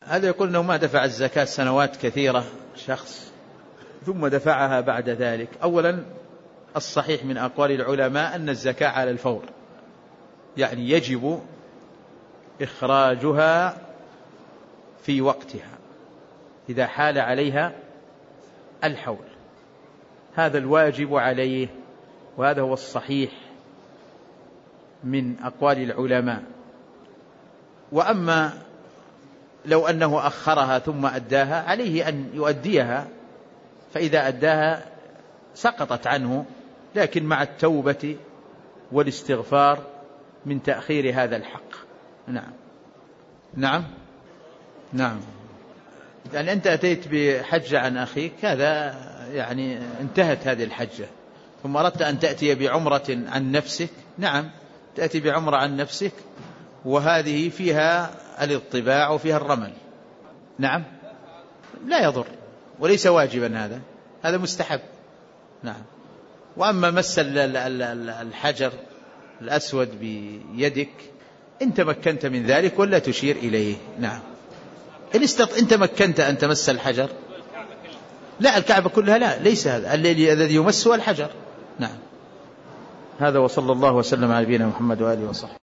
هذا يقول أنه ما دفع الزكاة سنوات كثيرة شخص ثم دفعها بعد ذلك. أولا الصحيح من أقوال العلماء أن الزكاة على الفور، يعني يجب إخراجها في وقتها إذا حال عليها الحول، هذا الواجب عليه، وهذا هو الصحيح من أقوال العلماء. وأما لو أنه أخرها ثم أداها عليه أن يؤديها، فإذا أداها سقطت عنه، لكن مع التوبة والاستغفار من تأخير هذا الحق. نعم نعم نعم. يعني أنت أتيت بحجة عن أخيك، هذا يعني انتهت هذه الحجة، ثم أردت أن تأتي بعمرة عن نفسك، نعم تأتي بعمرة عن نفسك، وهذه فيها الاطباع وفيها الرمل، نعم لا يضر وليس واجبا، هذا مستحب. نعم. وأما مس الحجر الأسود بيدك إن تمكنت من ذلك ولا تشير إليه، نعم إن تمكنت أن تمس الحجر، لا الكعبة كلها لا، ليس هذا الذي يمس هو الحجر. نعم. هذا وصلى الله وسلم على نبينا محمد وآله وصحبه.